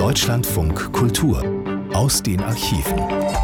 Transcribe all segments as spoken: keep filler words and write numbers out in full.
Deutschlandfunk Kultur aus den Archiven.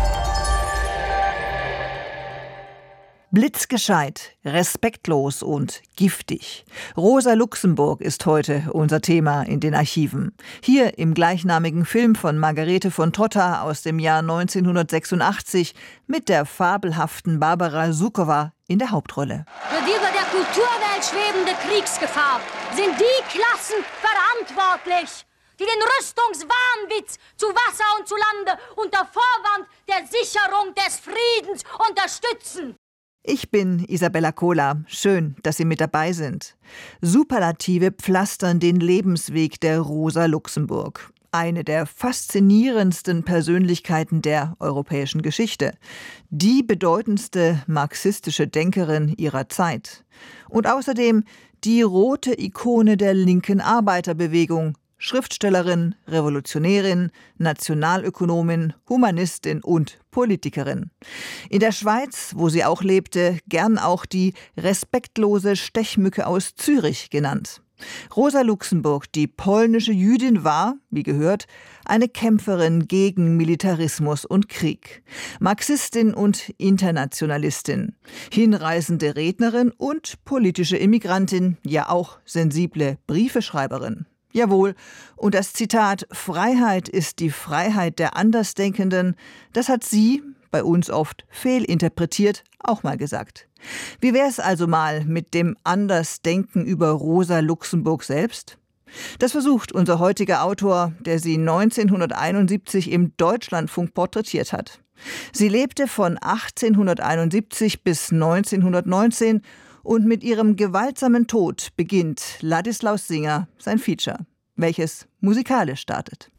Blitzgescheit, respektlos und giftig. Rosa Luxemburg ist heute unser Thema in den Archiven. Hier im gleichnamigen Film von Margarete von Trotta aus dem Jahr neunzehnhundertsechsundachtzig mit der fabelhaften Barbara Sukowa in der Hauptrolle. Für die über der Kulturwelt schwebende Kriegsgefahr sind die Klassen verantwortlich, die den Rüstungswahnwitz zu Wasser und zu Lande unter Vorwand der Sicherung des Friedens unterstützen. Ich bin Isabella Kohler. Schön, dass Sie mit dabei sind. Superlative pflastern den Lebensweg der Rosa Luxemburg. Eine der faszinierendsten Persönlichkeiten der europäischen Geschichte. Die bedeutendste marxistische Denkerin ihrer Zeit. Und außerdem die rote Ikone der linken Arbeiterbewegung. Schriftstellerin, Revolutionärin, Nationalökonomin, Humanistin und Politikerin. In der Schweiz, wo sie auch lebte, gern auch die respektlose Stechmücke aus Zürich genannt. Rosa Luxemburg, die polnische Jüdin, war, wie gehört, eine Kämpferin gegen Militarismus und Krieg. Marxistin und Internationalistin. Hinreißende Rednerin und politische Immigrantin, ja auch sensible Briefeschreiberin. Jawohl, und das Zitat »Freiheit ist die Freiheit der Andersdenkenden«, das hat sie, bei uns oft fehlinterpretiert, auch mal gesagt. Wie wär's also mal mit dem Andersdenken über Rosa Luxemburg selbst? Das versucht unser heutiger Autor, der sie neunzehnhunderteinundsiebzig im Deutschlandfunk porträtiert hat. Sie lebte von achtzehnhunderteinundsiebzig bis neunzehnhundertneunzehn und mit ihrem gewaltsamen Tod beginnt Ladislaus Singer sein Feature, welches musikalisch startet.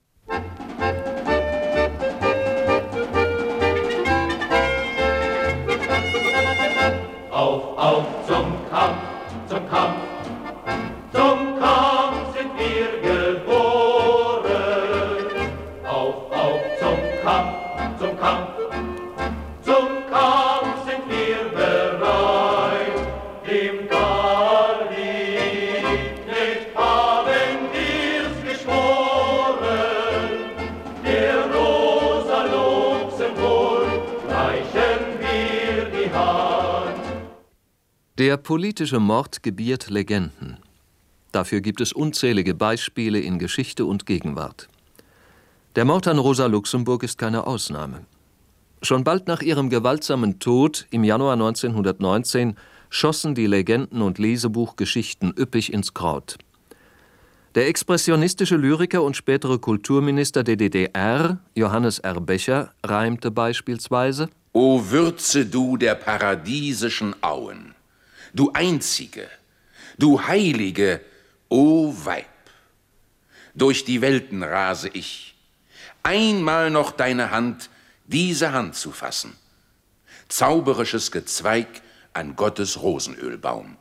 Auf, auf zum Kampf, zum Kampf, zum Kampf sind wir geboren. Auf, auf zum Kampf, zum Kampf, zum Kampf sind wir bereit. Dem Krieg nicht haben wir's geschworen. Der Rosa Luxemburg reichen wir die Hand. Der politische Mord gebiert Legenden. Dafür gibt es unzählige Beispiele in Geschichte und Gegenwart. Der Mord an Rosa Luxemburg ist keine Ausnahme. Schon bald nach ihrem gewaltsamen Tod im Januar neunzehnhundertneunzehn schossen die Legenden- und Lesebuchgeschichten üppig ins Kraut. Der expressionistische Lyriker und spätere Kulturminister der D D R, Johannes R. Becher, reimte beispielsweise: O Würze du der paradiesischen Auen, du Einzige, du Heilige, o Weib! Durch die Welten rase ich, einmal noch deine Hand, diese Hand zu fassen. Zauberisches Gezweig an Gottes Rosenölbaum.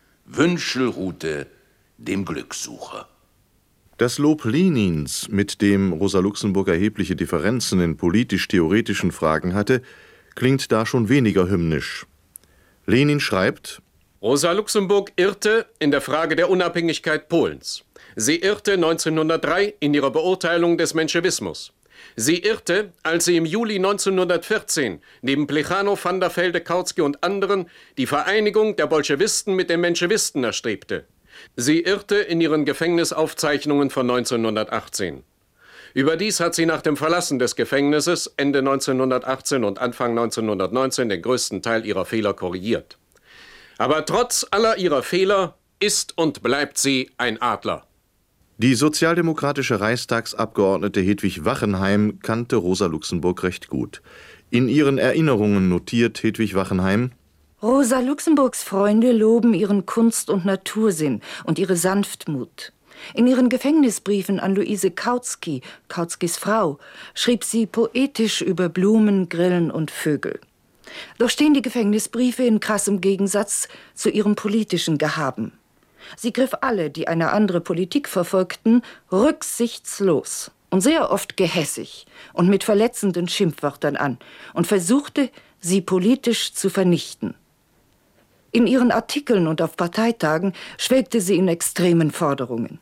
Wünschelrute dem Glückssucher. Das Lob Lenins, mit dem Rosa Luxemburg erhebliche Differenzen in politisch-theoretischen Fragen hatte, klingt da schon weniger hymnisch. Lenin schreibt: Rosa Luxemburg irrte in der Frage der Unabhängigkeit Polens. Sie irrte neunzehnhundertdrei in ihrer Beurteilung des Menschewismus. Sie irrte, als sie im Juli neunzehnhundertvierzehn neben Plechanow, Van der Velde, Kautsky und anderen die Vereinigung der Bolschewisten mit den Menschewisten erstrebte. Sie irrte in ihren Gefängnisaufzeichnungen von neunzehnhundertachtzehn. Überdies hat sie nach dem Verlassen des Gefängnisses Ende neunzehnhundertachtzehn und Anfang neunzehnhundertneunzehn den größten Teil ihrer Fehler korrigiert. Aber trotz aller ihrer Fehler ist und bleibt sie ein Adler. Die sozialdemokratische Reichstagsabgeordnete Hedwig Wachenheim kannte Rosa Luxemburg recht gut. In ihren Erinnerungen notiert Hedwig Wachenheim: Rosa Luxemburgs Freunde loben ihren Kunst- und Natursinn und ihre Sanftmut. In ihren Gefängnisbriefen an Luise Kautsky, Kautskys Frau, schrieb sie poetisch über Blumen, Grillen und Vögel. Doch stehen die Gefängnisbriefe in krassem Gegensatz zu ihrem politischen Gehaben. Sie griff alle, die eine andere Politik verfolgten, rücksichtslos und sehr oft gehässig und mit verletzenden Schimpfwörtern an und versuchte, sie politisch zu vernichten. In ihren Artikeln und auf Parteitagen schwelgte sie in extremen Forderungen.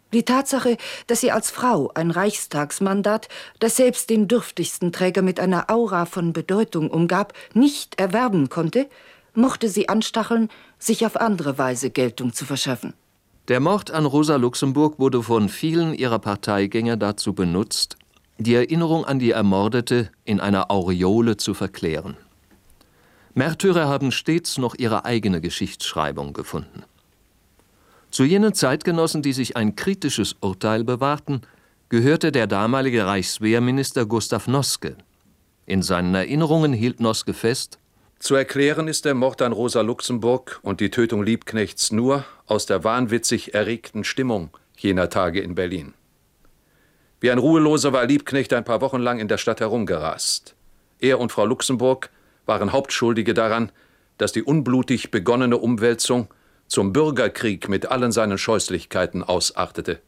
Die Tatsache, dass sie als Frau ein Reichstagsmandat, das selbst den dürftigsten Träger mit einer Aura von Bedeutung umgab, nicht erwerben konnte, mochte sie anstacheln, sich auf andere Weise Geltung zu verschaffen. Der Mord an Rosa Luxemburg wurde von vielen ihrer Parteigänger dazu benutzt, die Erinnerung an die Ermordete in einer Aureole zu verklären. Märtyrer haben stets noch ihre eigene Geschichtsschreibung gefunden. Zu jenen Zeitgenossen, die sich ein kritisches Urteil bewahrten, gehörte der damalige Reichswehrminister Gustav Noske. In seinen Erinnerungen hielt Noske fest: Zu erklären ist der Mord an Rosa Luxemburg und die Tötung Liebknechts nur aus der wahnwitzig erregten Stimmung jener Tage in Berlin. Wie ein Ruheloser war Liebknecht ein paar Wochen lang in der Stadt herumgerast. Er und Frau Luxemburg waren Hauptschuldige daran, dass die unblutig begonnene Umwälzung zum Bürgerkrieg mit allen seinen Scheußlichkeiten ausartete.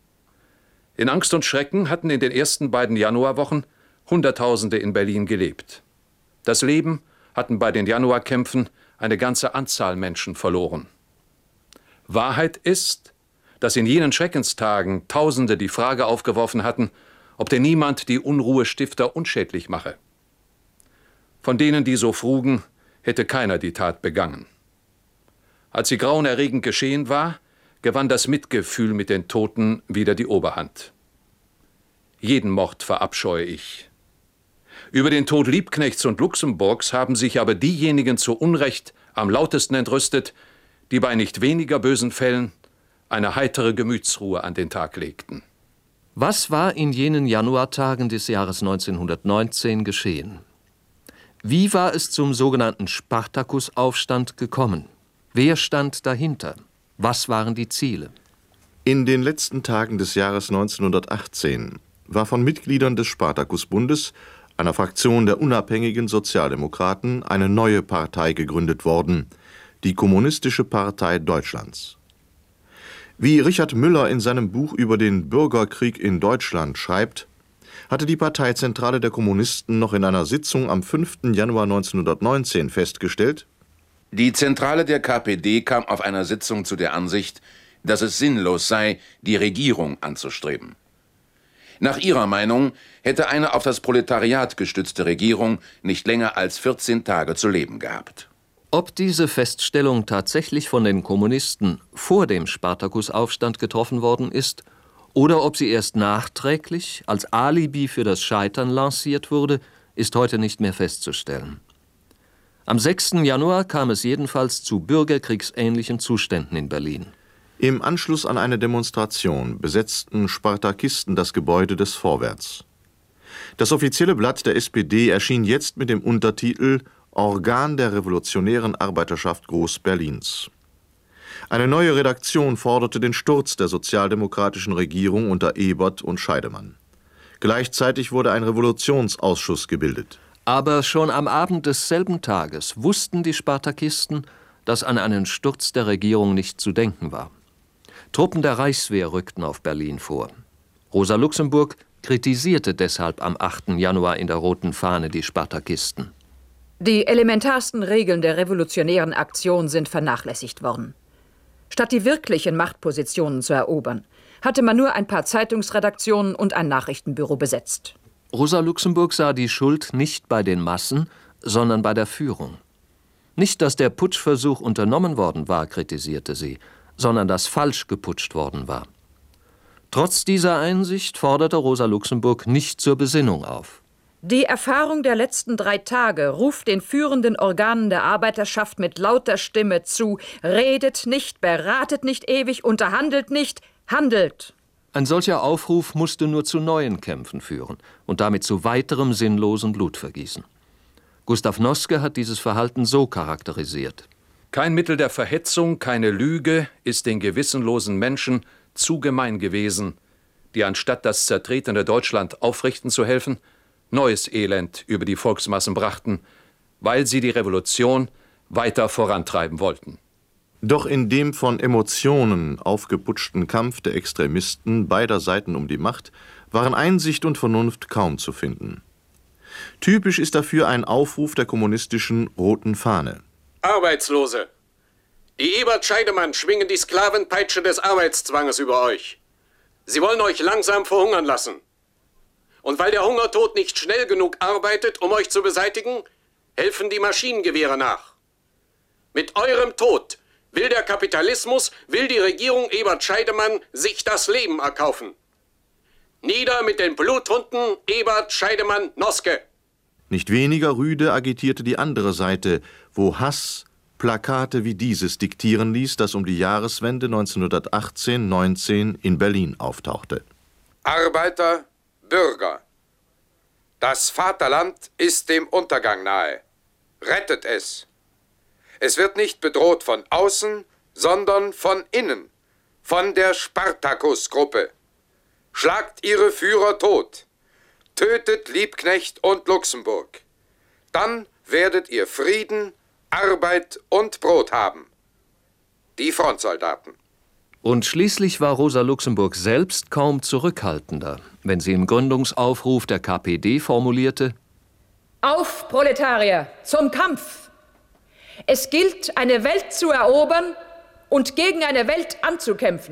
In Angst und Schrecken hatten in den ersten beiden Januarwochen Hunderttausende in Berlin gelebt. Das Leben hatten bei den Januarkämpfen eine ganze Anzahl Menschen verloren. Wahrheit ist, dass in jenen Schreckenstagen Tausende die Frage aufgeworfen hatten, ob denn niemand die Unruhestifter unschädlich mache. Von denen, die so frugen, hätte keiner die Tat begangen. Als sie grauenerregend geschehen war, gewann das Mitgefühl mit den Toten wieder die Oberhand. Jeden Mord verabscheue ich. Über den Tod Liebknechts und Luxemburgs haben sich aber diejenigen zu Unrecht am lautesten entrüstet, die bei nicht weniger bösen Fällen eine heitere Gemütsruhe an den Tag legten. Was war in jenen Januartagen des Jahres neunzehnhundertneunzehn geschehen? Wie war es zum sogenannten Spartakusaufstand gekommen? Wer stand dahinter? Was waren die Ziele? In den letzten Tagen des Jahres neunzehnhundertachtzehn war von Mitgliedern des Spartakusbundes, einer Fraktion der unabhängigen Sozialdemokraten, eine neue Partei gegründet worden, die Kommunistische Partei Deutschlands. Wie Richard Müller in seinem Buch über den Bürgerkrieg in Deutschland schreibt, hatte die Parteizentrale der Kommunisten noch in einer Sitzung am fünften Januar neunzehnhundertneunzehn festgestellt: Die Zentrale der K P D kam auf einer Sitzung zu der Ansicht, dass es sinnlos sei, die Regierung anzustreben. Nach ihrer Meinung hätte eine auf das Proletariat gestützte Regierung nicht länger als vierzehn Tage zu leben gehabt. Ob diese Feststellung tatsächlich von den Kommunisten vor dem Spartakusaufstand getroffen worden ist oder ob sie erst nachträglich als Alibi für das Scheitern lanciert wurde, ist heute nicht mehr festzustellen. Am sechsten Januar kam es jedenfalls zu bürgerkriegsähnlichen Zuständen in Berlin. Im Anschluss an eine Demonstration besetzten Spartakisten das Gebäude des Vorwärts. Das offizielle Blatt der S P D erschien jetzt mit dem Untertitel »Organ der revolutionären Arbeiterschaft Groß-Berlins«. Eine neue Redaktion forderte den Sturz der sozialdemokratischen Regierung unter Ebert und Scheidemann. Gleichzeitig wurde ein Revolutionsausschuss gebildet. Aber schon am Abend desselben Tages wussten die Spartakisten, dass an einen Sturz der Regierung nicht zu denken war. Truppen der Reichswehr rückten auf Berlin vor. Rosa Luxemburg kritisierte deshalb am achten Januar in der Roten Fahne die Spartakisten. Die elementarsten Regeln der revolutionären Aktion sind vernachlässigt worden. Statt die wirklichen Machtpositionen zu erobern, hatte man nur ein paar Zeitungsredaktionen und ein Nachrichtenbüro besetzt. Rosa Luxemburg sah die Schuld nicht bei den Massen, sondern bei der Führung. Nicht, dass der Putschversuch unternommen worden war, kritisierte sie, sondern dass falsch geputscht worden war. Trotz dieser Einsicht forderte Rosa Luxemburg nicht zur Besinnung auf. Die Erfahrung der letzten drei Tage ruft den führenden Organen der Arbeiterschaft mit lauter Stimme zu: Redet nicht, beratet nicht ewig, unterhandelt nicht, handelt! Ein solcher Aufruf musste nur zu neuen Kämpfen führen und damit zu weiterem sinnlosen Blutvergießen. Gustav Noske hat dieses Verhalten so charakterisiert: Kein Mittel der Verhetzung, keine Lüge ist den gewissenlosen Menschen zu gemein gewesen, die anstatt das zertretene Deutschland aufrichten zu helfen, neues Elend über die Volksmassen brachten, weil sie die Revolution weiter vorantreiben wollten. Doch in dem von Emotionen aufgeputschten Kampf der Extremisten beider Seiten um die Macht waren Einsicht und Vernunft kaum zu finden. Typisch ist dafür ein Aufruf der kommunistischen Roten Fahne. Arbeitslose! Die Ebert-Scheidemann schwingen die Sklavenpeitsche des Arbeitszwanges über euch. Sie wollen euch langsam verhungern lassen. Und weil der Hungertod nicht schnell genug arbeitet, um euch zu beseitigen, helfen die Maschinengewehre nach. Mit eurem Tod will der Kapitalismus, will die Regierung Ebert Scheidemann sich das Leben erkaufen. Nieder mit den Bluthunden Ebert Scheidemann Noske. Nicht weniger rüde agitierte die andere Seite, wo Hass Plakate wie dieses diktieren ließ, das um die Jahreswende neunzehnhundertachtzehn neunzehn in Berlin auftauchte. Arbeiter, Bürger, das Vaterland ist dem Untergang nahe. Rettet es. Es wird nicht bedroht von außen, sondern von innen, von der Spartakus-Gruppe. Schlagt ihre Führer tot. Tötet Liebknecht und Luxemburg. Dann werdet ihr Frieden, Arbeit und Brot haben. Die Frontsoldaten. Und schließlich war Rosa Luxemburg selbst kaum zurückhaltender, wenn sie im Gründungsaufruf der K P D formulierte: Auf, Proletarier, zum Kampf! Es gilt, eine Welt zu erobern und gegen eine Welt anzukämpfen.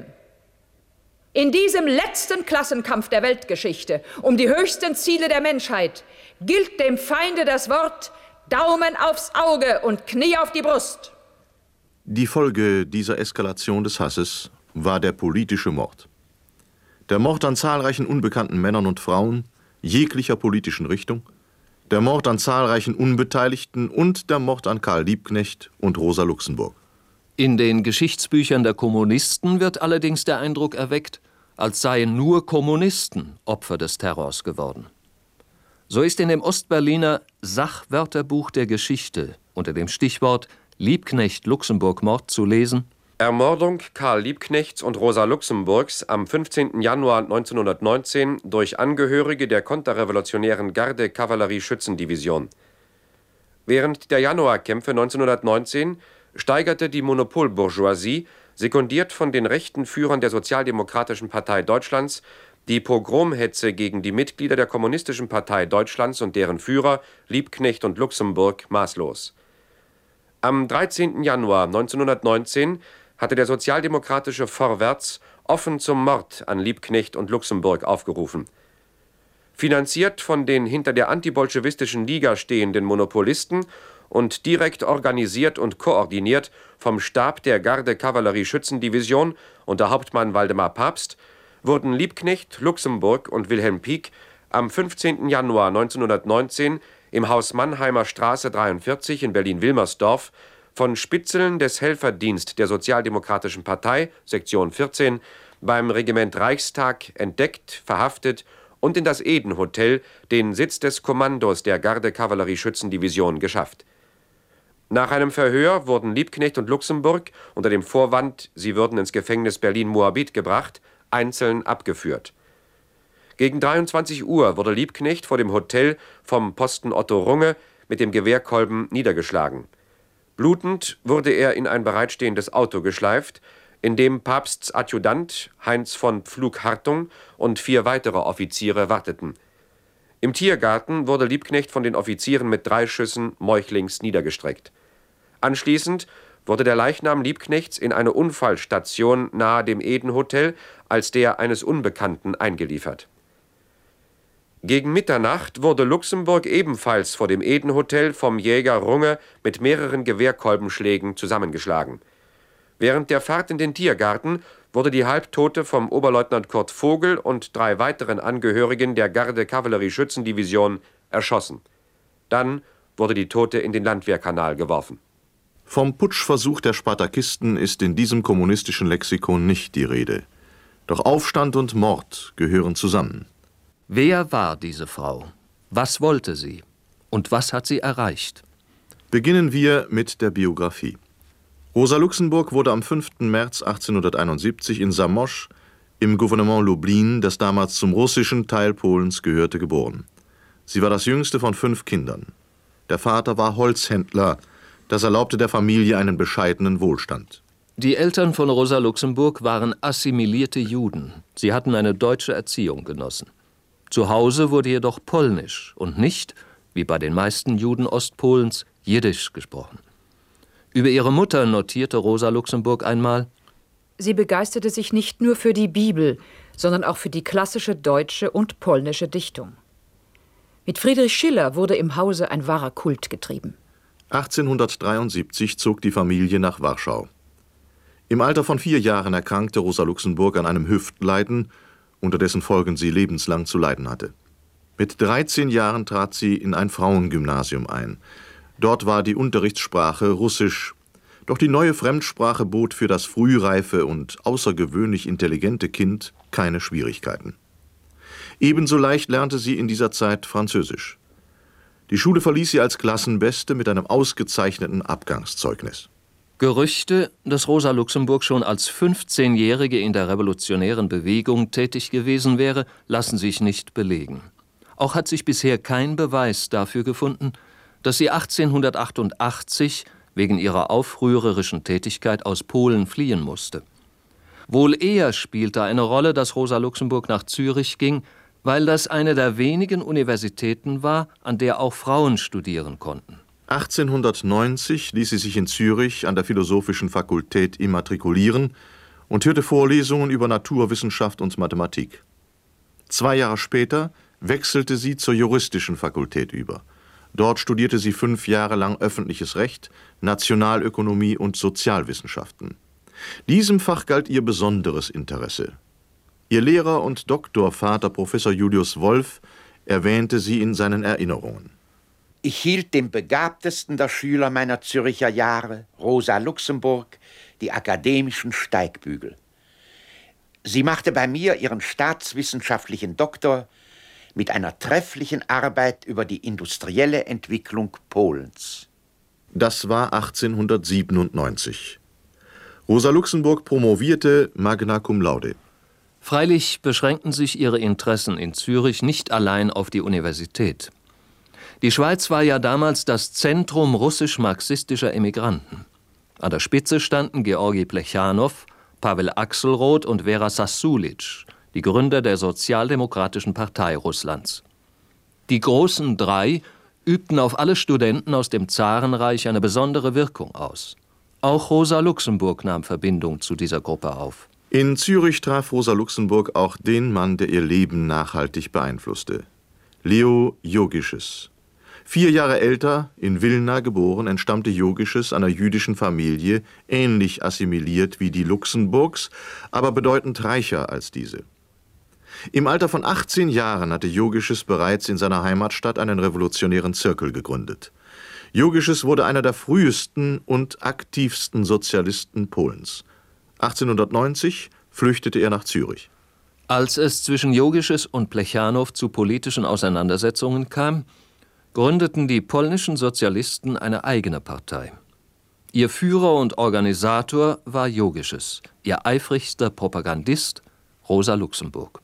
In diesem letzten Klassenkampf der Weltgeschichte um die höchsten Ziele der Menschheit gilt dem Feinde das Wort Daumen aufs Auge und Knie auf die Brust. Die Folge dieser Eskalation des Hasses war der politische Mord. Der Mord an zahlreichen unbekannten Männern und Frauen jeglicher politischen Richtung, der Mord an zahlreichen Unbeteiligten und der Mord an Karl Liebknecht und Rosa Luxemburg. In den Geschichtsbüchern der Kommunisten wird allerdings der Eindruck erweckt, als seien nur Kommunisten Opfer des Terrors geworden. So ist in dem Ostberliner Sachwörterbuch der Geschichte unter dem Stichwort Liebknecht-Luxemburg-Mord zu lesen: Ermordung Karl Liebknechts und Rosa Luxemburgs am fünfzehnten Januar neunzehnhundertneunzehn durch Angehörige der konterrevolutionären Garde-Kavallerie-Schützendivision. Während der Januarkämpfe neunzehnhundertneunzehn steigerte die Monopolbourgeoisie, sekundiert von den rechten Führern der Sozialdemokratischen Partei Deutschlands, die Pogromhetze gegen die Mitglieder der Kommunistischen Partei Deutschlands und deren Führer Liebknecht und Luxemburg maßlos. Am dreizehnten Januar neunzehnhundertneunzehn hatte der sozialdemokratische Vorwärts offen zum Mord an Liebknecht und Luxemburg aufgerufen. Finanziert von den hinter der antibolschewistischen Liga stehenden Monopolisten und direkt organisiert und koordiniert vom Stab der Garde-Kavallerie-Schützendivision unter Hauptmann Waldemar Pabst, wurden Liebknecht, Luxemburg und Wilhelm Pieck am fünfzehnten Januar neunzehnhundertneunzehn im Haus Mannheimer Straße dreiundvierzig in Berlin-Wilmersdorf von Spitzeln des Helferdienst der Sozialdemokratischen Partei, Sektion vierzehn, beim Regiment Reichstag entdeckt, verhaftet und in das Eden-Hotel, den Sitz des Kommandos der Garde-Kavallerie-Schützendivision, geschafft. Nach einem Verhör wurden Liebknecht und Luxemburg unter dem Vorwand, sie würden ins Gefängnis Berlin-Moabit gebracht, einzeln abgeführt. Gegen dreiundzwanzig Uhr wurde Liebknecht vor dem Hotel vom Posten Otto Runge mit dem Gewehrkolben niedergeschlagen. Blutend wurde er in ein bereitstehendes Auto geschleift, in dem Pabsts Adjutant Heinz von Pflug-Hartung und vier weitere Offiziere warteten. Im Tiergarten wurde Liebknecht von den Offizieren mit drei Schüssen meuchlings niedergestreckt. Anschließend wurde der Leichnam Liebknechts in eine Unfallstation nahe dem Eden-Hotel als der eines Unbekannten eingeliefert. Gegen Mitternacht wurde Luxemburg ebenfalls vor dem Eden-Hotel vom Jäger Runge mit mehreren Gewehrkolbenschlägen zusammengeschlagen. Während der Fahrt in den Tiergarten wurde die Halbtote vom Oberleutnant Kurt Vogel und drei weiteren Angehörigen der Garde-Kavallerie-Schützendivision erschossen. Dann wurde die Tote in den Landwehrkanal geworfen. Vom Putschversuch der Spartakisten ist in diesem kommunistischen Lexikon nicht die Rede. Doch Aufstand und Mord gehören zusammen. Wer war diese Frau? Was wollte sie? Und was hat sie erreicht? Beginnen wir mit der Biografie. Rosa Luxemburg wurde am fünften März achtzehnhunderteinundsiebzig in Zamość im Gouvernement Lublin, das damals zum russischen Teil Polens gehörte, geboren. Sie war das jüngste von fünf Kindern. Der Vater war Holzhändler. Das erlaubte der Familie einen bescheidenen Wohlstand. Die Eltern von Rosa Luxemburg waren assimilierte Juden. Sie hatten eine deutsche Erziehung genossen. Zu Hause wurde jedoch Polnisch und nicht, wie bei den meisten Juden Ostpolens, Jiddisch gesprochen. Über ihre Mutter notierte Rosa Luxemburg einmal: Sie begeisterte sich nicht nur für die Bibel, sondern auch für die klassische deutsche und polnische Dichtung. Mit Friedrich Schiller wurde im Hause ein wahrer Kult getrieben. achtzehnhundertdreiundsiebzig zog die Familie nach Warschau. Im Alter von vier Jahren erkrankte Rosa Luxemburg an einem Hüftleiden, unter dessen Folgen sie lebenslang zu leiden hatte. Mit dreizehn Jahren trat sie in ein Frauengymnasium ein. Dort war die Unterrichtssprache Russisch. Doch die neue Fremdsprache bot für das frühreife und außergewöhnlich intelligente Kind keine Schwierigkeiten. Ebenso leicht lernte sie in dieser Zeit Französisch. Die Schule verließ sie als Klassenbeste mit einem ausgezeichneten Abgangszeugnis. Gerüchte, dass Rosa Luxemburg schon als fünfzehnjährige in der revolutionären Bewegung tätig gewesen wäre, lassen sich nicht belegen. Auch hat sich bisher kein Beweis dafür gefunden, dass sie achtzehnhundertachtundachtzig wegen ihrer aufrührerischen Tätigkeit aus Polen fliehen musste. Wohl eher spielte eine Rolle, dass Rosa Luxemburg nach Zürich ging, weil das eine der wenigen Universitäten war, an der auch Frauen studieren konnten. achtzehnhundertneunzig ließ sie sich in Zürich an der Philosophischen Fakultät immatrikulieren und hörte Vorlesungen über Naturwissenschaft und Mathematik. Zwei Jahre später wechselte sie zur Juristischen Fakultät über. Dort studierte sie fünf Jahre lang öffentliches Recht, Nationalökonomie und Sozialwissenschaften. Diesem Fach galt ihr besonderes Interesse. Ihr Lehrer und Doktorvater Professor Julius Wolf erwähnte sie in seinen Erinnerungen. Ich hielt dem begabtesten der Schüler meiner Zürcher Jahre, Rosa Luxemburg, die akademischen Steigbügel. Sie machte bei mir ihren staatswissenschaftlichen Doktor mit einer trefflichen Arbeit über die industrielle Entwicklung Polens. Das war achtzehnhundertsiebenundneunzig. Rosa Luxemburg promovierte magna cum laude. Freilich beschränkten sich ihre Interessen in Zürich nicht allein auf die Universität. Die Schweiz war ja damals das Zentrum russisch-marxistischer Emigranten. An der Spitze standen Georgi Plechanow, Pawel Axelrod und Vera Sassulitsch, die Gründer der Sozialdemokratischen Partei Russlands. Die großen drei übten auf alle Studenten aus dem Zarenreich eine besondere Wirkung aus. Auch Rosa Luxemburg nahm Verbindung zu dieser Gruppe auf. In Zürich traf Rosa Luxemburg auch den Mann, der ihr Leben nachhaltig beeinflusste. Leo Jogisches. Vier Jahre älter, in Wilna geboren, entstammte Jogisches einer jüdischen Familie, ähnlich assimiliert wie die Luxemburgs, aber bedeutend reicher als diese. Im Alter von achtzehn Jahren hatte Jogisches bereits in seiner Heimatstadt einen revolutionären Zirkel gegründet. Jogisches wurde einer der frühesten und aktivsten Sozialisten Polens. achtzehnhundertneunzig flüchtete er nach Zürich. Als es zwischen Jogisches und Plechanow zu politischen Auseinandersetzungen kam, gründeten die polnischen Sozialisten eine eigene Partei. Ihr Führer und Organisator war Jogisches, ihr eifrigster Propagandist Rosa Luxemburg.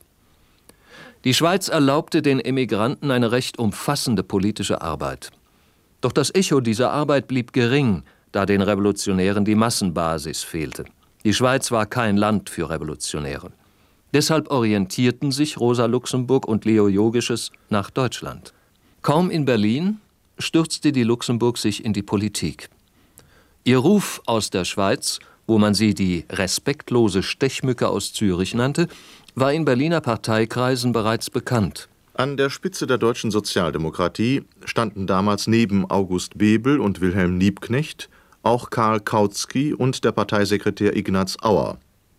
Die Schweiz erlaubte den Emigranten eine recht umfassende politische Arbeit. Doch das Echo dieser Arbeit blieb gering, da den Revolutionären die Massenbasis fehlte. Die Schweiz war kein Land für Revolutionäre. Deshalb orientierten sich Rosa Luxemburg und Leo Jogisches nach Deutschland. Kaum in Berlin stürzte die Luxemburg sich in die Politik. Ihr Ruf aus der Schweiz, wo man sie die respektlose Stechmücke aus Zürich nannte, war in Berliner Parteikreisen bereits bekannt. An der Spitze der deutschen Sozialdemokratie standen damals neben August Bebel und Wilhelm Liebknecht auch Karl Kautsky und der Parteisekretär Ignaz Auer.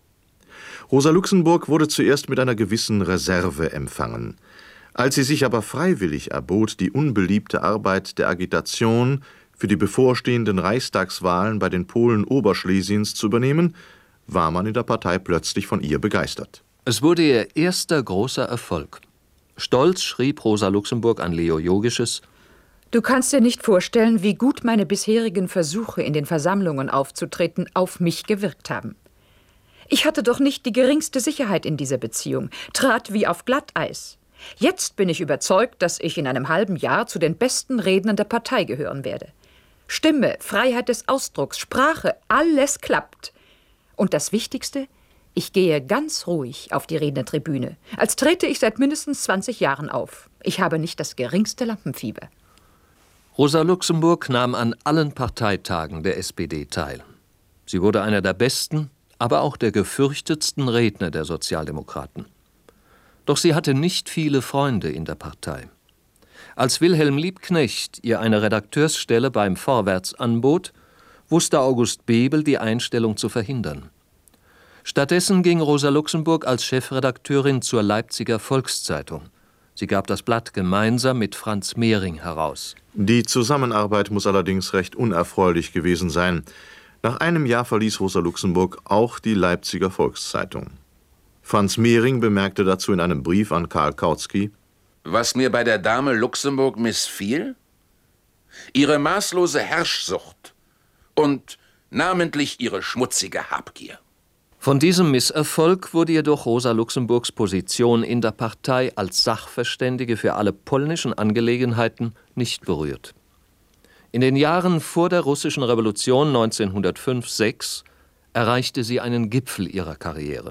Rosa Luxemburg wurde zuerst mit einer gewissen Reserve empfangen. Als sie sich aber freiwillig erbot, die unbeliebte Arbeit der Agitation für die bevorstehenden Reichstagswahlen bei den Polen Oberschlesiens zu übernehmen, war man in der Partei plötzlich von ihr begeistert. Es wurde ihr erster großer Erfolg. Stolz schrieb Rosa Luxemburg an Leo Jogisches: Du kannst dir nicht vorstellen, wie gut meine bisherigen Versuche, in den Versammlungen aufzutreten, auf mich gewirkt haben. Ich hatte doch nicht die geringste Sicherheit in dieser Beziehung, trat wie auf Glatteis. Jetzt bin ich überzeugt, dass ich in einem halben Jahr zu den besten Rednern der Partei gehören werde. Stimme, Freiheit des Ausdrucks, Sprache, alles klappt. Und das Wichtigste, ich gehe ganz ruhig auf die Rednertribüne, als trete ich seit mindestens zwanzig Jahren auf. Ich habe nicht das geringste Lampenfieber. Rosa Luxemburg nahm an allen Parteitagen der S P D teil. Sie wurde einer der besten, aber auch der gefürchtetsten Redner der Sozialdemokraten. Doch sie hatte nicht viele Freunde in der Partei. Als Wilhelm Liebknecht ihr eine Redakteursstelle beim Vorwärts anbot, wusste August Bebel, die Einstellung zu verhindern. Stattdessen ging Rosa Luxemburg als Chefredakteurin zur Leipziger Volkszeitung. Sie gab das Blatt gemeinsam mit Franz Mehring heraus. Die Zusammenarbeit muss allerdings recht unerfreulich gewesen sein. Nach einem Jahr verließ Rosa Luxemburg auch die Leipziger Volkszeitung. Franz Mehring bemerkte dazu in einem Brief an Karl Kautsky: Was mir bei der Dame Luxemburg missfiel? Ihre maßlose Herrschsucht und namentlich ihre schmutzige Habgier. Von diesem Misserfolg wurde jedoch Rosa Luxemburgs Position in der Partei als Sachverständige für alle polnischen Angelegenheiten nicht berührt. In den Jahren vor der russischen Revolution neunzehnhundertfünf sechs erreichte sie einen Gipfel ihrer Karriere.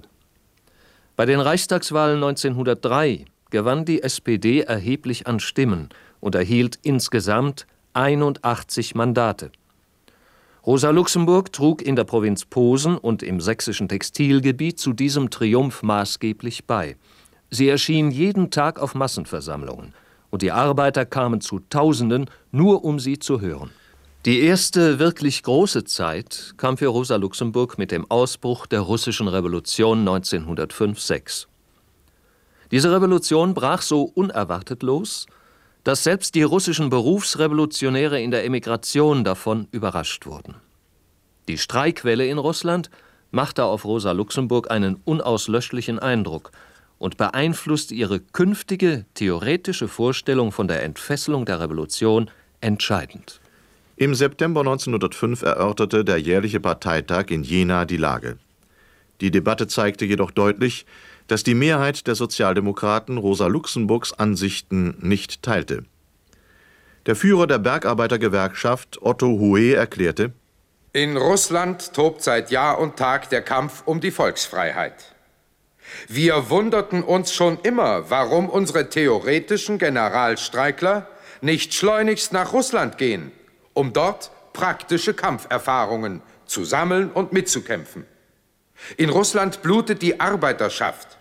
Bei den Reichstagswahlen neunzehnhundertdrei gewann die S P D erheblich an Stimmen und erhielt insgesamt einundachtzig Mandate. Rosa Luxemburg trug in der Provinz Posen und im sächsischen Textilgebiet zu diesem Triumph maßgeblich bei. Sie erschien jeden Tag auf Massenversammlungen, und die Arbeiter kamen zu Tausenden, nur um sie zu hören. Die erste wirklich große Zeit kam für Rosa Luxemburg mit dem Ausbruch der russischen Revolution neunzehnhundertfünf sechs. Diese Revolution brach so unerwartet los, dass selbst die russischen Berufsrevolutionäre in der Emigration davon überrascht wurden. Die Streikwelle in Russland machte auf Rosa Luxemburg einen unauslöschlichen Eindruck und beeinflusste ihre künftige theoretische Vorstellung von der Entfesselung der Revolution entscheidend. Im September neunzehnhundertfünf erörterte der jährliche Parteitag in Jena die Lage. Die Debatte zeigte jedoch deutlich, dass die Mehrheit der Sozialdemokraten Rosa Luxemburgs Ansichten nicht teilte. Der Führer der Bergarbeitergewerkschaft, Otto Hué, erklärte: In Russland tobt seit Jahr und Tag der Kampf um die Volksfreiheit. Wir wunderten uns schon immer, warum unsere theoretischen Generalstreikler nicht schleunigst nach Russland gehen, um dort praktische Kampferfahrungen zu sammeln und mitzukämpfen. In Russland blutet die Arbeiterschaft.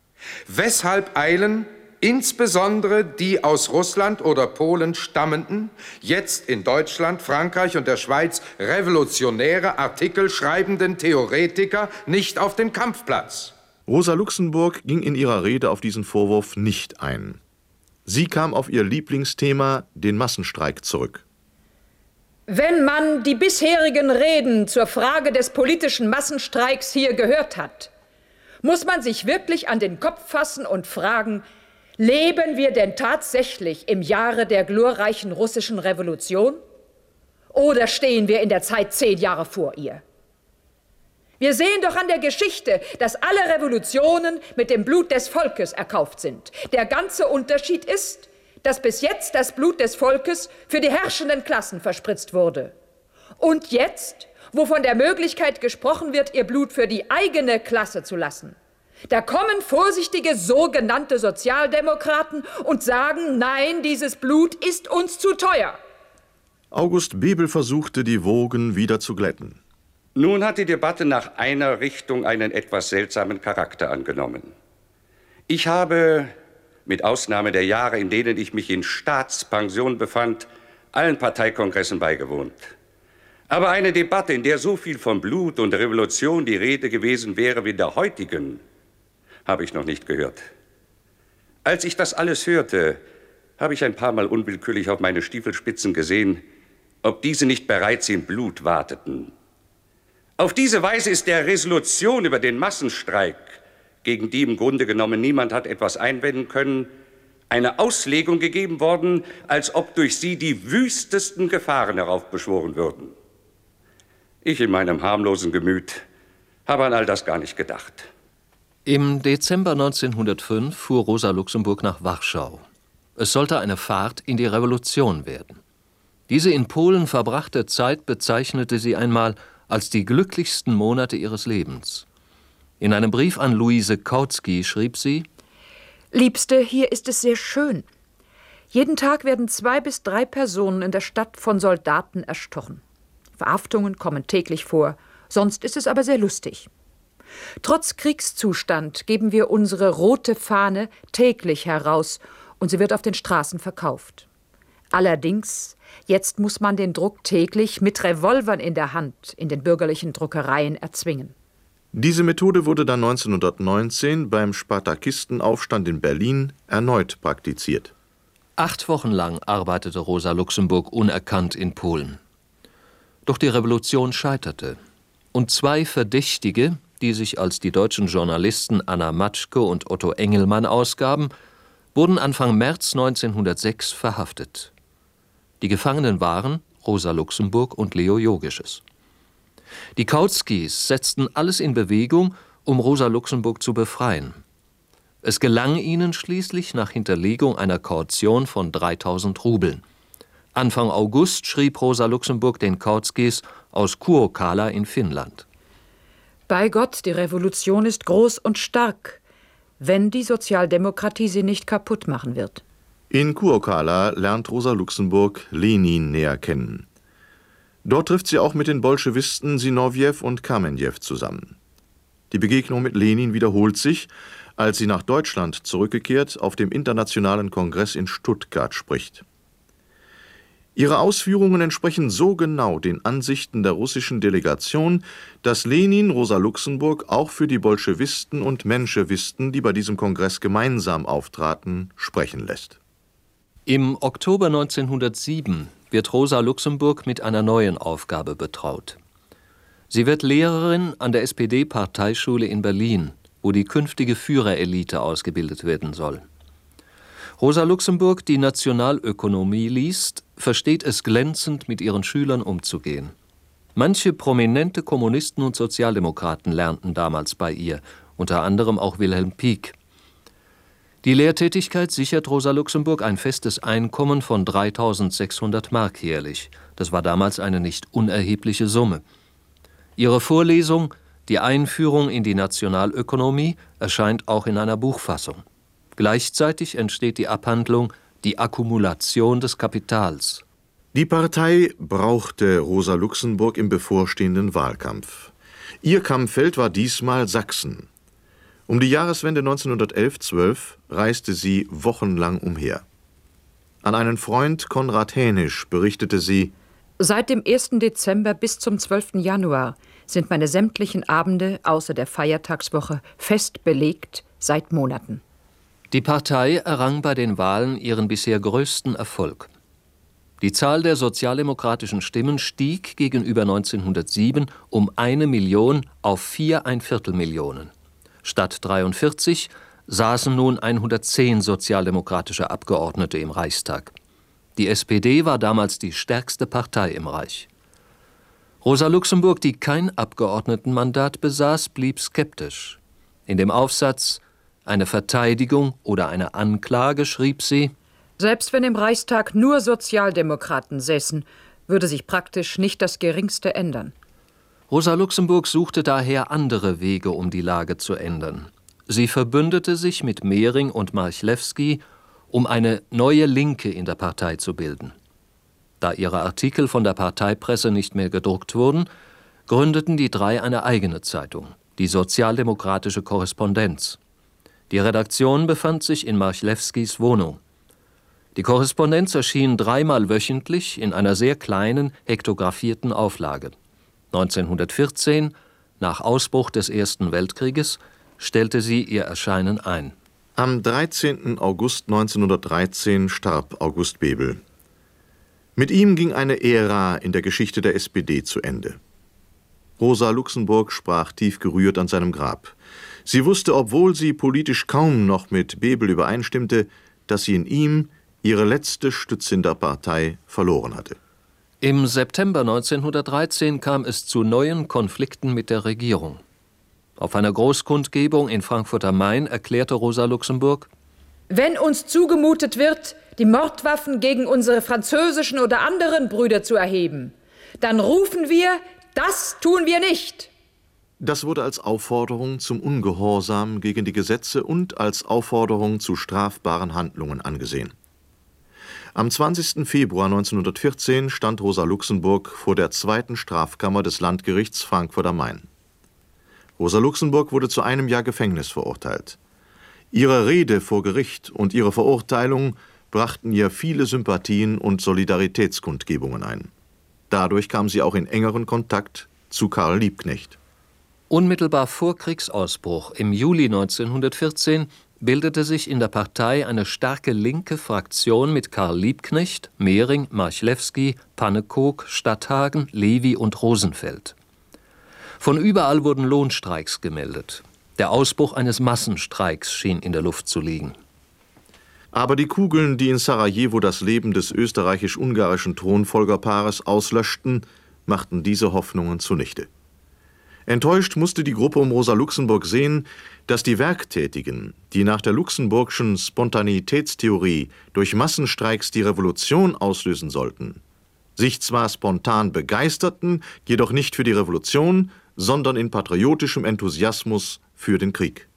Weshalb eilen insbesondere die aus Russland oder Polen stammenden, jetzt in Deutschland, Frankreich und der Schweiz revolutionäre Artikel schreibenden Theoretiker nicht auf den Kampfplatz? Rosa Luxemburg ging in ihrer Rede auf diesen Vorwurf nicht ein. Sie kam auf ihr Lieblingsthema, den Massenstreik, zurück. Wenn man die bisherigen Reden zur Frage des politischen Massenstreiks hier gehört hat, muss man sich wirklich an den Kopf fassen und fragen, leben wir denn tatsächlich im Jahre der glorreichen russischen Revolution? Oder stehen wir in der Zeit zehn Jahre vor ihr? Wir sehen doch an der Geschichte, dass alle Revolutionen mit dem Blut des Volkes erkauft sind. Der ganze Unterschied ist, dass bis jetzt das Blut des Volkes für die herrschenden Klassen verspritzt wurde. Und jetzt, wo von der Möglichkeit gesprochen wird, ihr Blut für die eigene Klasse zu lassen, da kommen vorsichtige sogenannte Sozialdemokraten und sagen, nein, dieses Blut ist uns zu teuer. August Bebel versuchte, die Wogen wieder zu glätten. Nun hat die Debatte nach einer Richtung einen etwas seltsamen Charakter angenommen. Ich habe, mit Ausnahme der Jahre, in denen ich mich in Staatspension befand, allen Parteikongressen beigewohnt. Aber eine Debatte, in der so viel von Blut und Revolution die Rede gewesen wäre wie in der heutigen, habe ich noch nicht gehört. Als ich das alles hörte, habe ich ein paar Mal unwillkürlich auf meine Stiefelspitzen gesehen, ob diese nicht bereits in Blut warteten. Auf diese Weise ist der Resolution über den Massenstreik, gegen die im Grunde genommen niemand hat etwas einwenden können, eine Auslegung gegeben worden, als ob durch sie die wüstesten Gefahren heraufbeschworen würden. Ich in meinem harmlosen Gemüt habe an all das gar nicht gedacht. Im Dezember neunzehnhundertfünf fuhr Rosa Luxemburg nach Warschau. Es sollte eine Fahrt in die Revolution werden. Diese in Polen verbrachte Zeit bezeichnete sie einmal als die glücklichsten Monate ihres Lebens. In einem Brief an Luise Kautsky schrieb sie: Liebste, hier ist es sehr schön. Jeden Tag werden zwei bis drei Personen in der Stadt von Soldaten erstochen. Verhaftungen kommen täglich vor, sonst ist es aber sehr lustig. Trotz Kriegszustand geben wir unsere rote Fahne täglich heraus und sie wird auf den Straßen verkauft. Allerdings, jetzt muss man den Druck täglich mit Revolvern in der Hand in den bürgerlichen Druckereien erzwingen. Diese Methode wurde dann neunzehnhundertneunzehn beim Spartakistenaufstand in Berlin erneut praktiziert. Acht Wochen lang arbeitete Rosa Luxemburg unerkannt in Polen. Doch die Revolution scheiterte. Und zwei Verdächtige, die sich als die deutschen Journalisten Anna Matschke und Otto Engelmann ausgaben, wurden Anfang März neunzehnhundertsechs verhaftet. Die Gefangenen waren Rosa Luxemburg und Leo Jogisches. Die Kautskys setzten alles in Bewegung, um Rosa Luxemburg zu befreien. Es gelang ihnen schließlich nach Hinterlegung einer Kaution von dreitausend Rubeln. Anfang August schrieb Rosa Luxemburg den Kautskys aus Kuokkala in Finnland. Bei Gott, die Revolution ist groß und stark, wenn die Sozialdemokratie sie nicht kaputt machen wird. In Kuokkala lernt Rosa Luxemburg Lenin näher kennen. Dort trifft sie auch mit den Bolschewisten Sinowjew und Kamenjew zusammen. Die Begegnung mit Lenin wiederholt sich, als sie nach Deutschland zurückgekehrt auf dem Internationalen Kongress in Stuttgart spricht. Ihre Ausführungen entsprechen so genau den Ansichten der russischen Delegation, dass Lenin Rosa Luxemburg auch für die Bolschewisten und Menschewisten, die bei diesem Kongress gemeinsam auftraten, sprechen lässt. Im Oktober neunzehnhundertsieben wird Rosa Luxemburg mit einer neuen Aufgabe betraut. Sie wird Lehrerin an der S P D-Parteischule in Berlin, wo die künftige Führerelite ausgebildet werden soll. Rosa Luxemburg, die Nationalökonomie liest, versteht es glänzend, mit ihren Schülern umzugehen. Manche prominente Kommunisten und Sozialdemokraten lernten damals bei ihr, unter anderem auch Wilhelm Pieck. Die Lehrtätigkeit sichert Rosa Luxemburg ein festes Einkommen von dreitausendsechshundert Mark jährlich. Das war damals eine nicht unerhebliche Summe. Ihre Vorlesung, die Einführung in die Nationalökonomie, erscheint auch in einer Buchfassung. Gleichzeitig entsteht die Abhandlung Die Akkumulation des Kapitals. Die Partei brauchte Rosa Luxemburg im bevorstehenden Wahlkampf. Ihr Kampffeld war diesmal Sachsen. Um die Jahreswende neunzehnhundertelf zwölf reiste sie wochenlang umher. An einen Freund, Konrad Hänisch, berichtete sie: Seit dem ersten Dezember bis zum zwölften Januar sind meine sämtlichen Abende außer der Feiertagswoche fest belegt seit Monaten. Die Partei errang bei den Wahlen ihren bisher größten Erfolg. Die Zahl der sozialdemokratischen Stimmen stieg gegenüber neunzehnhundertsieben um eine Million auf vier ein Viertel Millionen. Statt dreiundvierzig saßen nun hundertzehn sozialdemokratische Abgeordnete im Reichstag. Die S P D war damals die stärkste Partei im Reich. Rosa Luxemburg, die kein Abgeordnetenmandat besaß, blieb skeptisch. In dem Aufsatz »Eine Verteidigung oder eine Anklage« schrieb sie: Selbst wenn im Reichstag nur Sozialdemokraten säßen, würde sich praktisch nicht das Geringste ändern. Rosa Luxemburg suchte daher andere Wege, um die Lage zu ändern. Sie verbündete sich mit Mehring und Marchlewski, um eine neue Linke in der Partei zu bilden. Da ihre Artikel von der Parteipresse nicht mehr gedruckt wurden, gründeten die drei eine eigene Zeitung, die Sozialdemokratische Korrespondenz. Die Redaktion befand sich in Marchlewskis Wohnung. Die Korrespondenz erschien dreimal wöchentlich in einer sehr kleinen, hektographierten Auflage. neunzehnhundertvierzehn, nach Ausbruch des Ersten Weltkrieges, stellte sie ihr Erscheinen ein. Am dreizehnten August neunzehnhundertdreizehn starb August Bebel. Mit ihm ging eine Ära in der Geschichte der S P D zu Ende. Rosa Luxemburg sprach tief gerührt an seinem Grab. Sie wusste, obwohl sie politisch kaum noch mit Bebel übereinstimmte, dass sie in ihm ihre letzte Stütze in der Partei verloren hatte. Im September neunzehnhundertdreizehn kam es zu neuen Konflikten mit der Regierung. Auf einer Großkundgebung in Frankfurt am Main erklärte Rosa Luxemburg: Wenn uns zugemutet wird, die Mordwaffen gegen unsere französischen oder anderen Brüder zu erheben, dann rufen wir, das tun wir nicht. Das wurde als Aufforderung zum Ungehorsam gegen die Gesetze und als Aufforderung zu strafbaren Handlungen angesehen. Am zwanzigsten Februar neunzehnhundertvierzehn stand Rosa Luxemburg vor der zweiten Strafkammer des Landgerichts Frankfurt am Main. Rosa Luxemburg wurde zu einem Jahr Gefängnis verurteilt. Ihre Rede vor Gericht und ihre Verurteilung brachten ihr viele Sympathien und Solidaritätskundgebungen ein. Dadurch kam sie auch in engeren Kontakt zu Karl Liebknecht. Unmittelbar vor Kriegsausbruch im Juli neunzehnhundertvierzehn bildete sich in der Partei eine starke linke Fraktion mit Karl Liebknecht, Mehring, Marchlewski, Pannekow, Stadthagen, Levi und Rosenfeld. Von überall wurden Lohnstreiks gemeldet. Der Ausbruch eines Massenstreiks schien in der Luft zu liegen. Aber die Kugeln, die in Sarajevo das Leben des österreichisch-ungarischen Thronfolgerpaares auslöschten, machten diese Hoffnungen zunichte. Enttäuscht musste die Gruppe um Rosa Luxemburg sehen, dass die Werktätigen, die nach der Luxemburgschen Spontanitätstheorie durch Massenstreiks die Revolution auslösen sollten, sich zwar spontan begeisterten, jedoch nicht für die Revolution, sondern in patriotischem Enthusiasmus für den Krieg.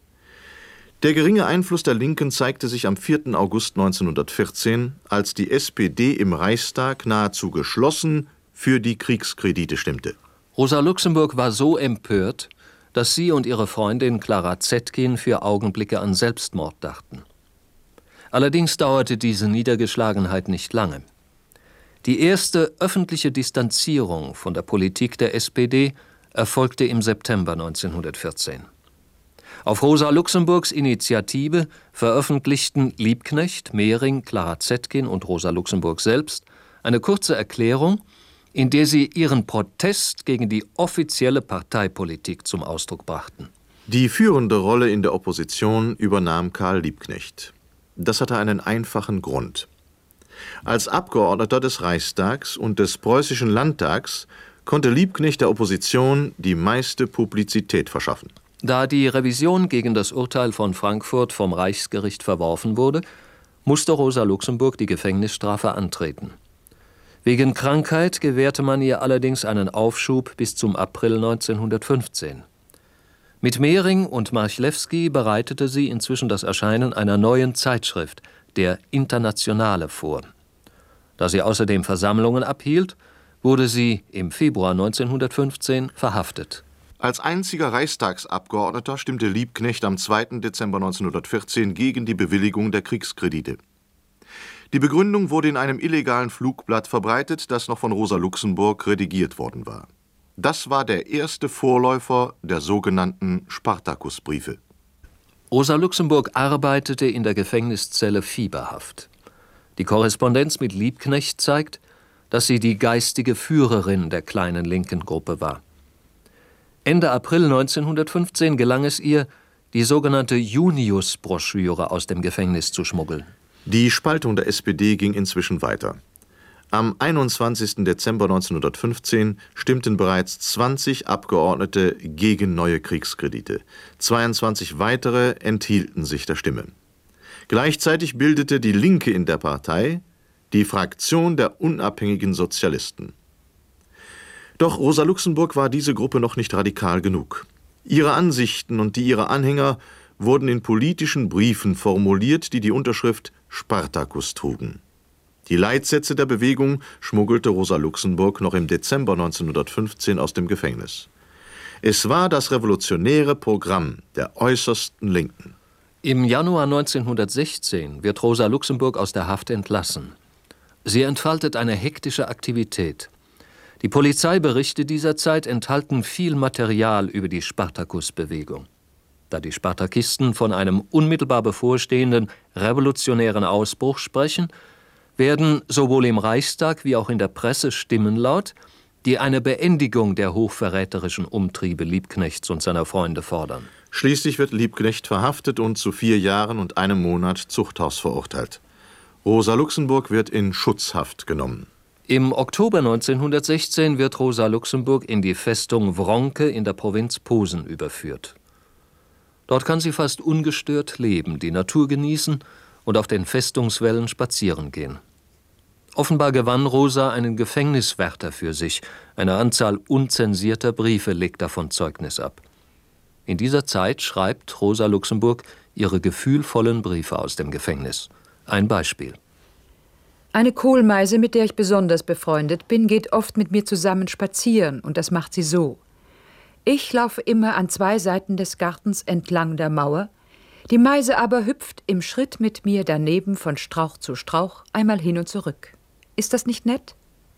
Der geringe Einfluss der Linken zeigte sich am vierten August neunzehnhundertvierzehn, als die S P D im Reichstag nahezu geschlossen für die Kriegskredite stimmte. Rosa Luxemburg war so empört, dass sie und ihre Freundin Clara Zetkin für Augenblicke an Selbstmord dachten. Allerdings dauerte diese Niedergeschlagenheit nicht lange. Die erste öffentliche Distanzierung von der Politik der S P D erfolgte im September neunzehnhundertvierzehn. Auf Rosa Luxemburgs Initiative veröffentlichten Liebknecht, Mehring, Clara Zetkin und Rosa Luxemburg selbst eine kurze Erklärung, in der sie ihren Protest gegen die offizielle Parteipolitik zum Ausdruck brachten. Die führende Rolle in der Opposition übernahm Karl Liebknecht. Das hatte einen einfachen Grund. Als Abgeordneter des Reichstags und des Preußischen Landtags konnte Liebknecht der Opposition die meiste Publizität verschaffen. Da die Revision gegen das Urteil von Frankfurt vom Reichsgericht verworfen wurde, musste Rosa Luxemburg die Gefängnisstrafe antreten. Wegen Krankheit gewährte man ihr allerdings einen Aufschub bis zum April neunzehnhundertfünfzehn. Mit Mehring und Marchlewski bereitete sie inzwischen das Erscheinen einer neuen Zeitschrift, der Internationale, vor. Da sie außerdem Versammlungen abhielt, wurde sie im Februar neunzehnhundertfünfzehn verhaftet. Als einziger Reichstagsabgeordneter stimmte Liebknecht am zweiten Dezember neunzehnhundertvierzehn gegen die Bewilligung der Kriegskredite. Die Begründung wurde in einem illegalen Flugblatt verbreitet, das noch von Rosa Luxemburg redigiert worden war. Das war der erste Vorläufer der sogenannten Spartakusbriefe. Rosa Luxemburg arbeitete in der Gefängniszelle fieberhaft. Die Korrespondenz mit Liebknecht zeigt, dass sie die geistige Führerin der kleinen linken Gruppe war. Ende April neunzehnhundertfünfzehn gelang es ihr, die sogenannte Junius-Broschüre aus dem Gefängnis zu schmuggeln. Die Spaltung der S P D ging inzwischen weiter. Am einundzwanzigsten Dezember neunzehnhundertfünfzehn stimmten bereits zwanzig Abgeordnete gegen neue Kriegskredite. zweiundzwanzig weitere enthielten sich der Stimme. Gleichzeitig bildete die Linke in der Partei die Fraktion der unabhängigen Sozialisten. Doch Rosa Luxemburg war diese Gruppe noch nicht radikal genug. Ihre Ansichten und die ihrer Anhänger wurden in politischen Briefen formuliert, die die Unterschrift Spartakus trugen. Die Leitsätze der Bewegung schmuggelte Rosa Luxemburg noch im Dezember neunzehnhundertfünfzehn aus dem Gefängnis. Es war das revolutionäre Programm der äußersten Linken. Im Januar neunzehnhundertsechzehn wird Rosa Luxemburg aus der Haft entlassen. Sie entfaltet eine hektische Aktivität. Die Polizeiberichte dieser Zeit enthalten viel Material über die Spartakusbewegung. Da die Spartakisten von einem unmittelbar bevorstehenden revolutionären Ausbruch sprechen, werden sowohl im Reichstag wie auch in der Presse Stimmen laut, die eine Beendigung der hochverräterischen Umtriebe Liebknechts und seiner Freunde fordern. Schließlich wird Liebknecht verhaftet und zu vier Jahren und einem Monat Zuchthaus verurteilt. Rosa Luxemburg wird in Schutzhaft genommen. Im Oktober neunzehnhundertsechzehn wird Rosa Luxemburg in die Festung Wronke in der Provinz Posen überführt. Dort kann sie fast ungestört leben, die Natur genießen und auf den Festungswällen spazieren gehen. Offenbar gewann Rosa einen Gefängniswärter für sich. Eine Anzahl unzensierter Briefe legt davon Zeugnis ab. In dieser Zeit schreibt Rosa Luxemburg ihre gefühlvollen Briefe aus dem Gefängnis. Ein Beispiel. Eine Kohlmeise, mit der ich besonders befreundet bin, geht oft mit mir zusammen spazieren, und das macht sie so. Ich laufe immer an zwei Seiten des Gartens entlang der Mauer, die Meise aber hüpft im Schritt mit mir daneben von Strauch zu Strauch einmal hin und zurück. Ist das nicht nett?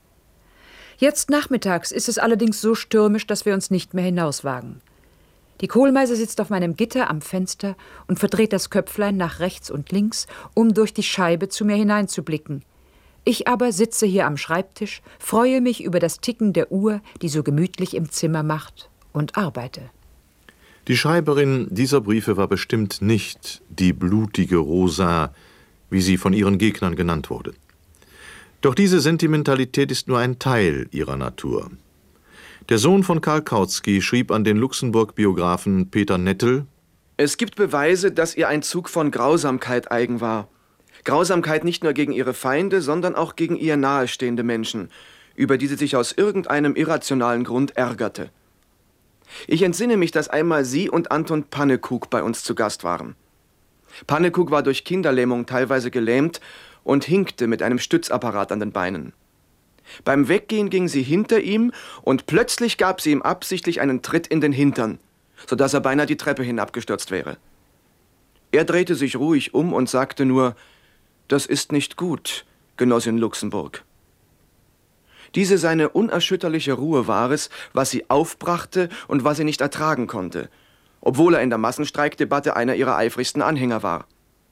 Jetzt nachmittags ist es allerdings so stürmisch, dass wir uns nicht mehr hinauswagen. Die Kohlmeise sitzt auf meinem Gitter am Fenster und verdreht das Köpflein nach rechts und links, um durch die Scheibe zu mir hineinzublicken. Ich aber sitze hier am Schreibtisch, freue mich über das Ticken der Uhr, die so gemütlich im Zimmer macht, und arbeite. Die Schreiberin dieser Briefe war bestimmt nicht die blutige Rosa, wie sie von ihren Gegnern genannt wurde. Doch diese Sentimentalität ist nur ein Teil ihrer Natur. Der Sohn von Karl Kautsky schrieb an den Luxemburg-Biografen Peter Nettel: Es gibt Beweise, dass ihr ein Zug von Grausamkeit eigen war. Grausamkeit nicht nur gegen ihre Feinde, sondern auch gegen ihr nahestehende Menschen, über die sie sich aus irgendeinem irrationalen Grund ärgerte. Ich entsinne mich, dass einmal sie und Anton Pannekoek bei uns zu Gast waren. Pannekoek war durch Kinderlähmung teilweise gelähmt und hinkte mit einem Stützapparat an den Beinen. Beim Weggehen ging sie hinter ihm und plötzlich gab sie ihm absichtlich einen Tritt in den Hintern, sodass er beinahe die Treppe hinabgestürzt wäre. Er drehte sich ruhig um und sagte nur: »Das ist nicht gut, Genossin Luxemburg.« Diese seine unerschütterliche Ruhe war es, was sie aufbrachte und was sie nicht ertragen konnte, obwohl er in der Massenstreikdebatte einer ihrer eifrigsten Anhänger war.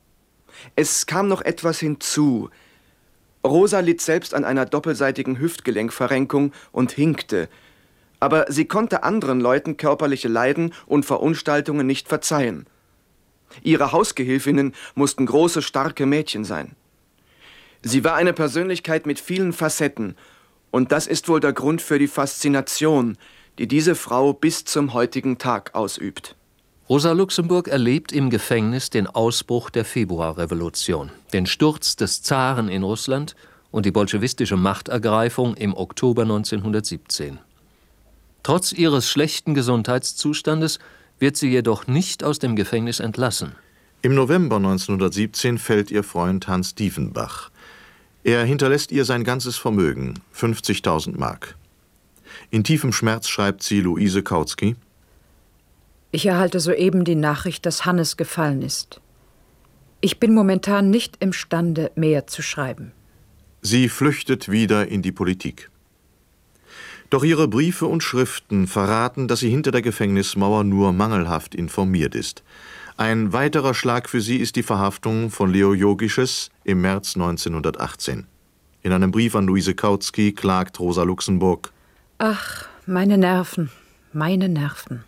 Es kam noch etwas hinzu. Rosa litt selbst an einer doppelseitigen Hüftgelenkverrenkung und hinkte, aber sie konnte anderen Leuten körperliche Leiden und Verunstaltungen nicht verzeihen. Ihre Hausgehilfinnen mussten große, starke Mädchen sein. Sie war eine Persönlichkeit mit vielen Facetten, und das ist wohl der Grund für die Faszination, die diese Frau bis zum heutigen Tag ausübt. Rosa Luxemburg erlebt im Gefängnis den Ausbruch der Februarrevolution, den Sturz des Zaren in Russland und die bolschewistische Machtergreifung im Oktober neunzehnhundertsiebzehn. Trotz ihres schlechten Gesundheitszustandes wird sie jedoch nicht aus dem Gefängnis entlassen. Im November neunzehnhundertsiebzehn fällt ihr Freund Hans Diefenbach. Er hinterlässt ihr sein ganzes Vermögen, fünfzigtausend Mark. In tiefem Schmerz schreibt sie Luise Kautsky: Ich erhalte soeben die Nachricht, dass Hannes gefallen ist. Ich bin momentan nicht imstande, mehr zu schreiben. Sie flüchtet wieder in die Politik. Doch ihre Briefe und Schriften verraten, dass sie hinter der Gefängnismauer nur mangelhaft informiert ist. Ein weiterer Schlag für sie ist die Verhaftung von Leo Jogisches im März neunzehnhundertachtzehn. In einem Brief an Luise Kautsky klagt Rosa Luxemburg: Ach, meine Nerven, meine Nerven.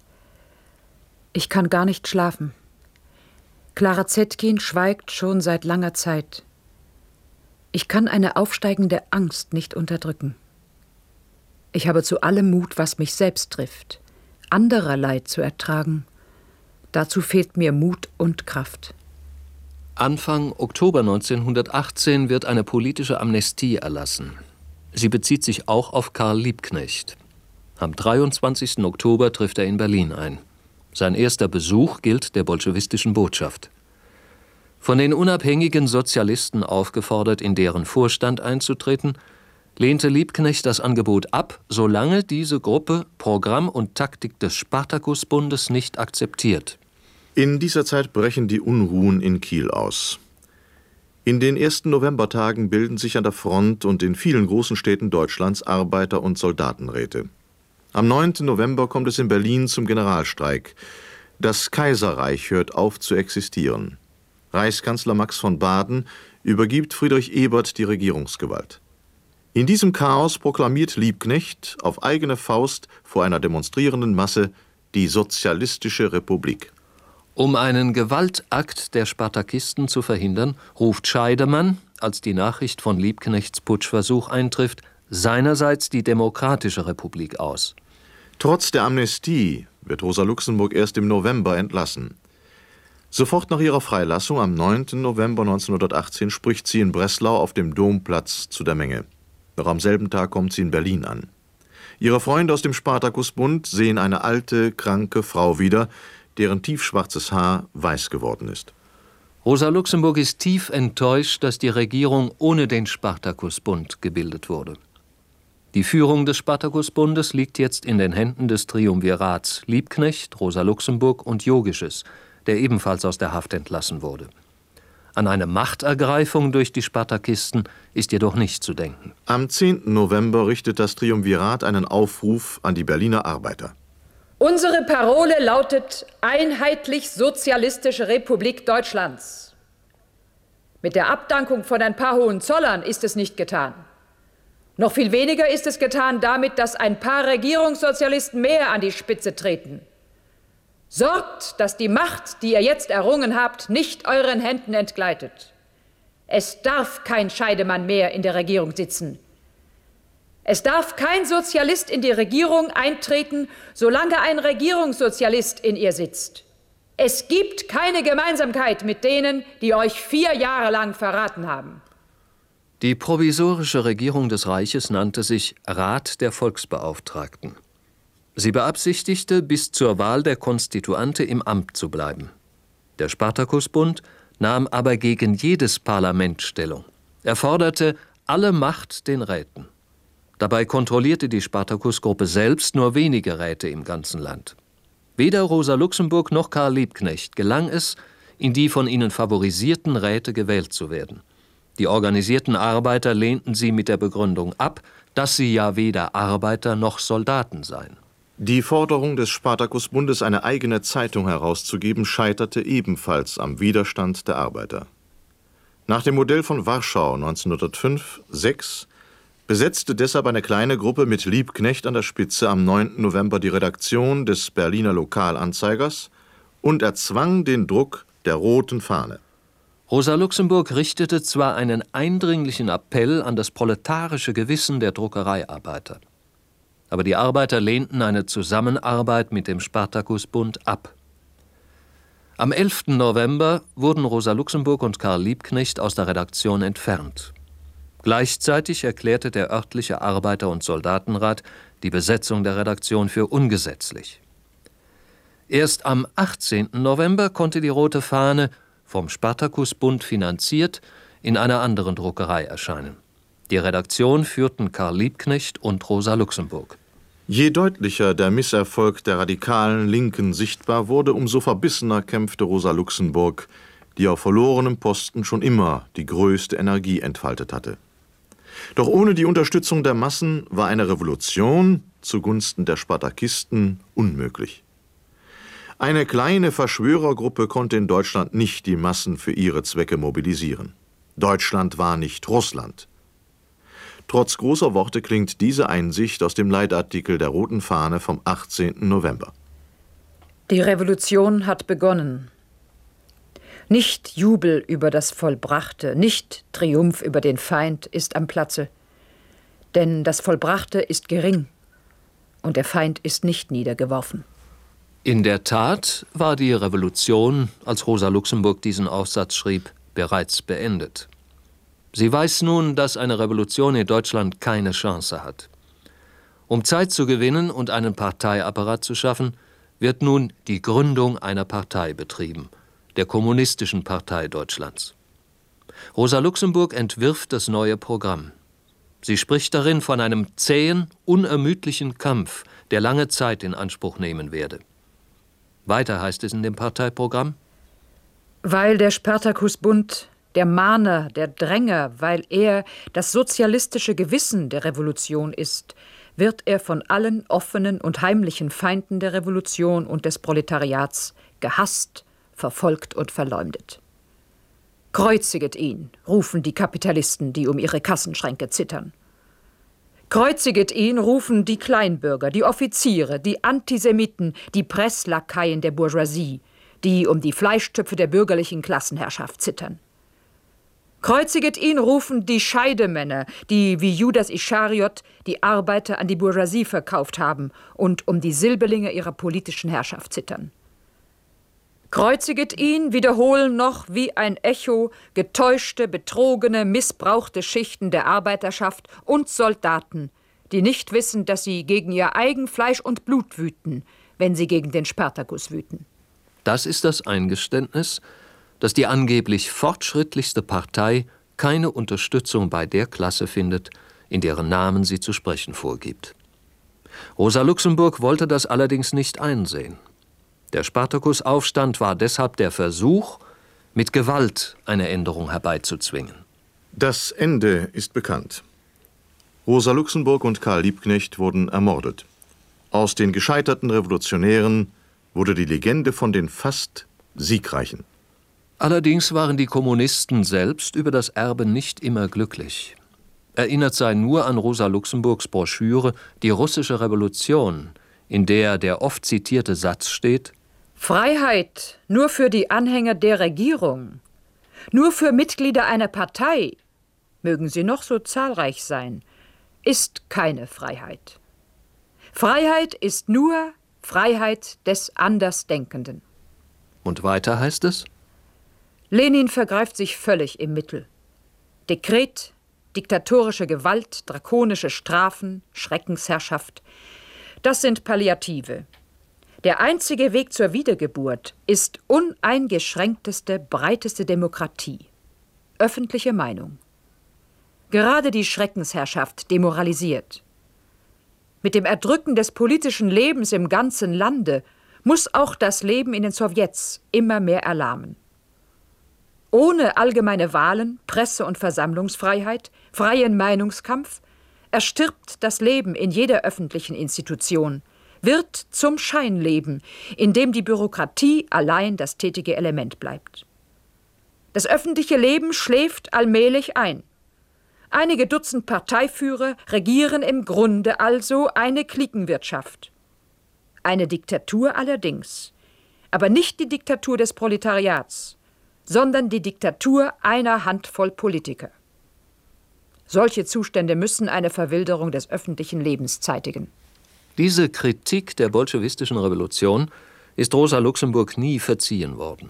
Ich kann gar nicht schlafen. Clara Zetkin schweigt schon seit langer Zeit. Ich kann eine aufsteigende Angst nicht unterdrücken. Ich habe zu allem Mut, was mich selbst trifft, anderer Leid zu ertragen. Dazu fehlt mir Mut und Kraft. Anfang Oktober neunzehnhundertachtzehn wird eine politische Amnestie erlassen. Sie bezieht sich auch auf Karl Liebknecht. Am dreiundzwanzigsten Oktober trifft er in Berlin ein. Sein erster Besuch gilt der bolschewistischen Botschaft. Von den unabhängigen Sozialisten aufgefordert, in deren Vorstand einzutreten, lehnte Liebknecht das Angebot ab, solange diese Gruppe Programm und Taktik des Spartakusbundes nicht akzeptiert. In dieser Zeit brechen die Unruhen in Kiel aus. In den ersten Novembertagen bilden sich an der Front und in vielen großen Städten Deutschlands Arbeiter- und Soldatenräte. Am neunten November kommt es in Berlin zum Generalstreik. Das Kaiserreich hört auf zu existieren. Reichskanzler Max von Baden übergibt Friedrich Ebert die Regierungsgewalt. In diesem Chaos proklamiert Liebknecht auf eigene Faust vor einer demonstrierenden Masse die Sozialistische Republik. Um einen Gewaltakt der Spartakisten zu verhindern, ruft Scheidemann, als die Nachricht von Liebknechts Putschversuch eintrifft, seinerseits die Demokratische Republik aus. Trotz der Amnestie wird Rosa Luxemburg erst im November entlassen. Sofort nach ihrer Freilassung am neunten November neunzehnhundertachtzehn spricht sie in Breslau auf dem Domplatz zu der Menge. Noch am selben Tag kommt sie in Berlin an. Ihre Freunde aus dem Spartakusbund sehen eine alte, kranke Frau wieder, deren tiefschwarzes Haar weiß geworden ist. Rosa Luxemburg ist tief enttäuscht, dass die Regierung ohne den Spartakusbund gebildet wurde. Die Führung des Spartakusbundes liegt jetzt in den Händen des Triumvirats Liebknecht, Rosa Luxemburg und Jogisches, der ebenfalls aus der Haft entlassen wurde. An eine Machtergreifung durch die Spartakisten ist jedoch nicht zu denken. Am zehnten November richtet das Triumvirat einen Aufruf an die Berliner Arbeiter. Unsere Parole lautet Einheitlich-Sozialistische Republik Deutschlands. Mit der Abdankung von ein paar Hohenzollern ist es nicht getan. Noch viel weniger ist es getan damit, dass ein paar Regierungssozialisten mehr an die Spitze treten. Sorgt, dass die Macht, die ihr jetzt errungen habt, nicht euren Händen entgleitet. Es darf kein Scheidemann mehr in der Regierung sitzen. Es darf kein Sozialist in die Regierung eintreten, solange ein Regierungssozialist in ihr sitzt. Es gibt keine Gemeinsamkeit mit denen, die euch vier Jahre lang verraten haben. Die provisorische Regierung des Reiches nannte sich Rat der Volksbeauftragten. Sie beabsichtigte, bis zur Wahl der Konstituante im Amt zu bleiben. Der Spartakusbund nahm aber gegen jedes Parlament Stellung. Er forderte alle Macht den Räten. Dabei kontrollierte die Spartakusgruppe selbst nur wenige Räte im ganzen Land. Weder Rosa Luxemburg noch Karl Liebknecht gelang es, in die von ihnen favorisierten Räte gewählt zu werden. Die organisierten Arbeiter lehnten sie mit der Begründung ab, dass sie ja weder Arbeiter noch Soldaten seien. Die Forderung des Spartakusbundes, eine eigene Zeitung herauszugeben, scheiterte ebenfalls am Widerstand der Arbeiter. Nach dem Modell von Warschau neunzehnhundertfünf sechs besetzte deshalb eine kleine Gruppe mit Liebknecht an der Spitze am neunten November die Redaktion des Berliner Lokalanzeigers und erzwang den Druck der roten Fahne. Rosa Luxemburg richtete zwar einen eindringlichen Appell an das proletarische Gewissen der Druckereiarbeiter, aber die Arbeiter lehnten eine Zusammenarbeit mit dem Spartakusbund ab. Am elften November wurden Rosa Luxemburg und Karl Liebknecht aus der Redaktion entfernt. Gleichzeitig erklärte der örtliche Arbeiter- und Soldatenrat die Besetzung der Redaktion für ungesetzlich. Erst am achtzehnten November konnte die rote Fahne, vom Spartakusbund finanziert, in einer anderen Druckerei erscheinen. Die Redaktion führten Karl Liebknecht und Rosa Luxemburg. Je deutlicher der Misserfolg der radikalen Linken sichtbar wurde, umso verbissener kämpfte Rosa Luxemburg, die auf verlorenem Posten schon immer die größte Energie entfaltet hatte. Doch ohne die Unterstützung der Massen war eine Revolution zugunsten der Spartakisten unmöglich. Eine kleine Verschwörergruppe konnte in Deutschland nicht die Massen für ihre Zwecke mobilisieren. Deutschland war nicht Russland. Trotz großer Worte klingt diese Einsicht aus dem Leitartikel der Roten Fahne vom achtzehnten November. Die Revolution hat begonnen. Nicht Jubel über das Vollbrachte, nicht Triumph über den Feind ist am Platze. Denn das Vollbrachte ist gering und der Feind ist nicht niedergeworfen. In der Tat war die Revolution, als Rosa Luxemburg diesen Aufsatz schrieb, bereits beendet. Sie weiß nun, dass eine Revolution in Deutschland keine Chance hat. Um Zeit zu gewinnen und einen Parteiapparat zu schaffen, wird nun die Gründung einer Partei betrieben, der Kommunistischen Partei Deutschlands. Rosa Luxemburg entwirft das neue Programm. Sie spricht darin von einem zähen, unermüdlichen Kampf, der lange Zeit in Anspruch nehmen werde. Weiter heißt es in dem Parteiprogramm: Weil der Spartakusbund der Mahner, der Dränger, weil er das sozialistische Gewissen der Revolution ist, wird er von allen offenen und heimlichen Feinden der Revolution und des Proletariats gehasst, verfolgt und verleumdet. Kreuziget ihn, rufen die Kapitalisten, die um ihre Kassenschränke zittern. Kreuziget ihn, rufen die Kleinbürger, die Offiziere, die Antisemiten, die Presslakaien der Bourgeoisie, die um die Fleischtöpfe der bürgerlichen Klassenherrschaft zittern. Kreuziget ihn, rufen die Scheidemänner, die wie Judas Ischariot die Arbeiter an die Bourgeoisie verkauft haben und um die Silberlinge ihrer politischen Herrschaft zittern. Kreuziget ihn, wiederholen noch wie ein Echo getäuschte, betrogene, missbrauchte Schichten der Arbeiterschaft und Soldaten, die nicht wissen, dass sie gegen ihr eigen Fleisch und Blut wüten, wenn sie gegen den Spartakus wüten. Das ist das Eingeständnis, dass die angeblich fortschrittlichste Partei keine Unterstützung bei der Klasse findet, in deren Namen sie zu sprechen vorgibt. Rosa Luxemburg wollte das allerdings nicht einsehen. Der Spartakusaufstand war deshalb der Versuch, mit Gewalt eine Änderung herbeizuzwingen. Das Ende ist bekannt. Rosa Luxemburg und Karl Liebknecht wurden ermordet. Aus den gescheiterten Revolutionären wurde die Legende von den fast Siegreichen. Allerdings waren die Kommunisten selbst über das Erbe nicht immer glücklich. Erinnert sei nur an Rosa Luxemburgs Broschüre »Die russische Revolution«, in der der oft zitierte Satz steht: Freiheit nur für die Anhänger der Regierung, nur für Mitglieder einer Partei, mögen sie noch so zahlreich sein, ist keine Freiheit. Freiheit ist nur Freiheit des Andersdenkenden. Und weiter heißt es: Lenin vergreift sich völlig im Mittel. Dekret, diktatorische Gewalt, drakonische Strafen, Schreckensherrschaft, das sind Palliative. Der einzige Weg zur Wiedergeburt ist uneingeschränkteste, breiteste Demokratie. Öffentliche Meinung. Gerade die Schreckensherrschaft demoralisiert. Mit dem Erdrücken des politischen Lebens im ganzen Lande muss auch das Leben in den Sowjets immer mehr erlahmen. Ohne allgemeine Wahlen, Presse- und Versammlungsfreiheit, freien Meinungskampf erstirbt das Leben in jeder öffentlichen Institution, wird zum Scheinleben, in dem die Bürokratie allein das tätige Element bleibt. Das öffentliche Leben schläft allmählich ein. Einige Dutzend Parteiführer regieren im Grunde also eine Cliquenwirtschaft. Eine Diktatur allerdings, aber nicht die Diktatur des Proletariats, sondern die Diktatur einer Handvoll Politiker. Solche Zustände müssen eine Verwilderung des öffentlichen Lebens zeitigen. Diese Kritik der bolschewistischen Revolution ist Rosa Luxemburg nie verziehen worden.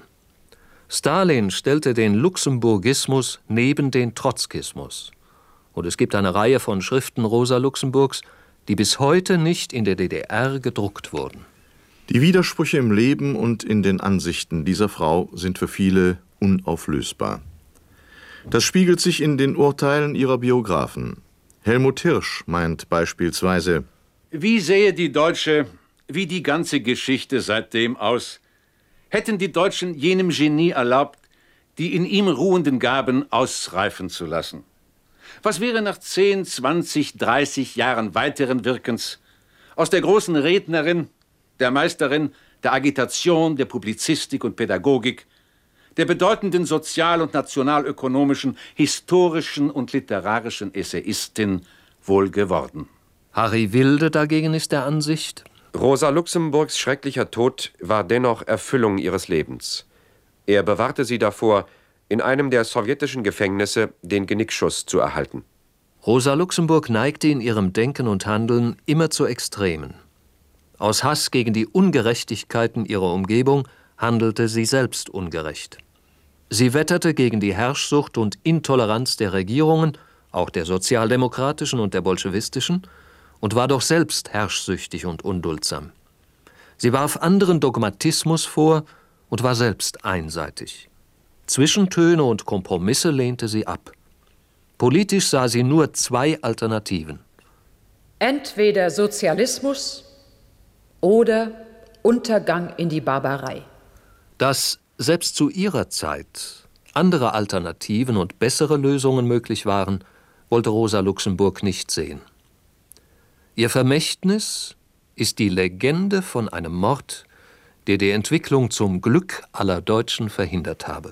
Stalin stellte den Luxemburgismus neben den Trotzkismus. Und es gibt eine Reihe von Schriften Rosa Luxemburgs, die bis heute nicht in der D D R gedruckt wurden. Die Widersprüche im Leben und in den Ansichten dieser Frau sind für viele unauflösbar. Das spiegelt sich in den Urteilen ihrer Biografen. Helmut Hirsch meint beispielsweise: Wie sähe die deutsche, wie die ganze Geschichte seitdem aus, hätten die Deutschen jenem Genie erlaubt, die in ihm ruhenden Gaben ausreifen zu lassen? Was wäre nach zehn, zwanzig, dreißig Jahren weiteren Wirkens aus der großen Rednerin, der Meisterin der Agitation, der Publizistik und Pädagogik, der bedeutenden sozial- und nationalökonomischen, historischen und literarischen Essayistin wohl geworden? Harry Wilde dagegen ist der Ansicht: Rosa Luxemburgs schrecklicher Tod war dennoch Erfüllung ihres Lebens. Er bewahrte sie davor, in einem der sowjetischen Gefängnisse den Genickschuss zu erhalten. Rosa Luxemburg neigte in ihrem Denken und Handeln immer zu Extremen. Aus Hass gegen die Ungerechtigkeiten ihrer Umgebung handelte sie selbst ungerecht. Sie wetterte gegen die Herrschsucht und Intoleranz der Regierungen, auch der sozialdemokratischen und der bolschewistischen, und war doch selbst herrschsüchtig und unduldsam. Sie warf anderen Dogmatismus vor und war selbst einseitig. Zwischentöne und Kompromisse lehnte sie ab. Politisch sah sie nur zwei Alternativen: Entweder Sozialismus oder Untergang in die Barbarei. Dass selbst zu ihrer Zeit andere Alternativen und bessere Lösungen möglich waren, wollte Rosa Luxemburg nicht sehen. Ihr Vermächtnis ist die Legende von einem Mord, der die Entwicklung zum Glück aller Deutschen verhindert habe.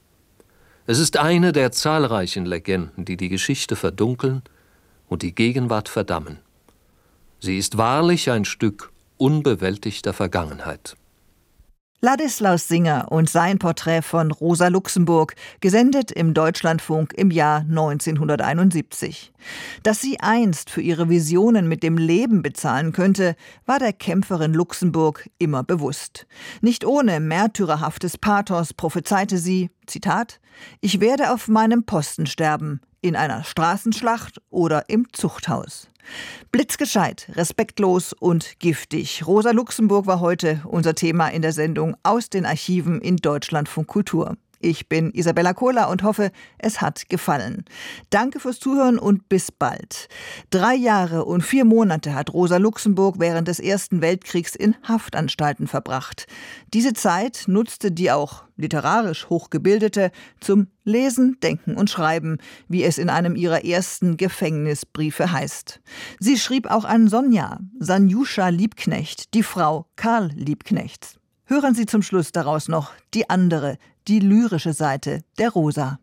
Es ist eine der zahlreichen Legenden, die die Geschichte verdunkeln und die Gegenwart verdammen. Sie ist wahrlich ein Stück unbewältigter Vergangenheit. Ladislaus Singer und sein Porträt von Rosa Luxemburg, gesendet im Deutschlandfunk im Jahr neunzehnhunderteinundsiebzig. Dass sie einst für ihre Visionen mit dem Leben bezahlen könnte, war der Kämpferin Luxemburg immer bewusst. Nicht ohne märtyrerhaftes Pathos prophezeite sie, Zitat, »Ich werde auf meinem Posten sterben, in einer Straßenschlacht oder im Zuchthaus.« Blitzgescheit, respektlos und giftig. Rosa Luxemburg war heute unser Thema in der Sendung Aus den Archiven in Deutschlandfunk Kultur. Ich bin Isabella Kohler und hoffe, es hat gefallen. Danke fürs Zuhören und bis bald. Drei Jahre und vier Monate hat Rosa Luxemburg während des Ersten Weltkriegs in Haftanstalten verbracht. Diese Zeit nutzte die auch literarisch Hochgebildete zum Lesen, Denken und Schreiben, wie es in einem ihrer ersten Gefängnisbriefe heißt. Sie schrieb auch an Sonja, Sanjuscha Liebknecht, die Frau Karl Liebknechts. Hören Sie zum Schluss daraus noch die andere, die lyrische Seite der Rosa.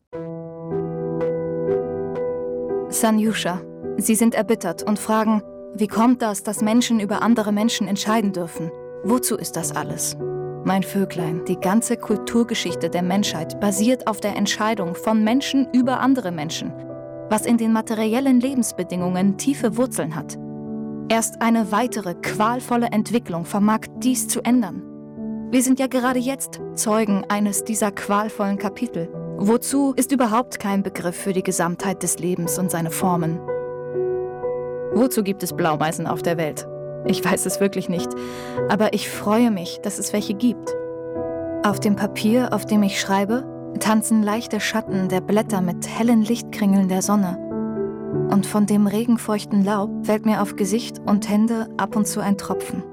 Sanjuscha, Sie sind erbittert und fragen, wie kommt das, dass Menschen über andere Menschen entscheiden dürfen? Wozu ist das alles? Mein Vöglein, die ganze Kulturgeschichte der Menschheit basiert auf der Entscheidung von Menschen über andere Menschen, was in den materiellen Lebensbedingungen tiefe Wurzeln hat. Erst eine weitere qualvolle Entwicklung vermag dies zu ändern. Wir sind ja gerade jetzt Zeugen eines dieser qualvollen Kapitel. Wozu ist überhaupt kein Begriff für die Gesamtheit des Lebens und seine Formen? Wozu gibt es Blaumeisen auf der Welt? Ich weiß es wirklich nicht, aber ich freue mich, dass es welche gibt. Auf dem Papier, auf dem ich schreibe, tanzen leichte Schatten der Blätter mit hellen Lichtkringeln der Sonne. Und von dem regenfeuchten Laub fällt mir auf Gesicht und Hände ab und zu ein Tropfen.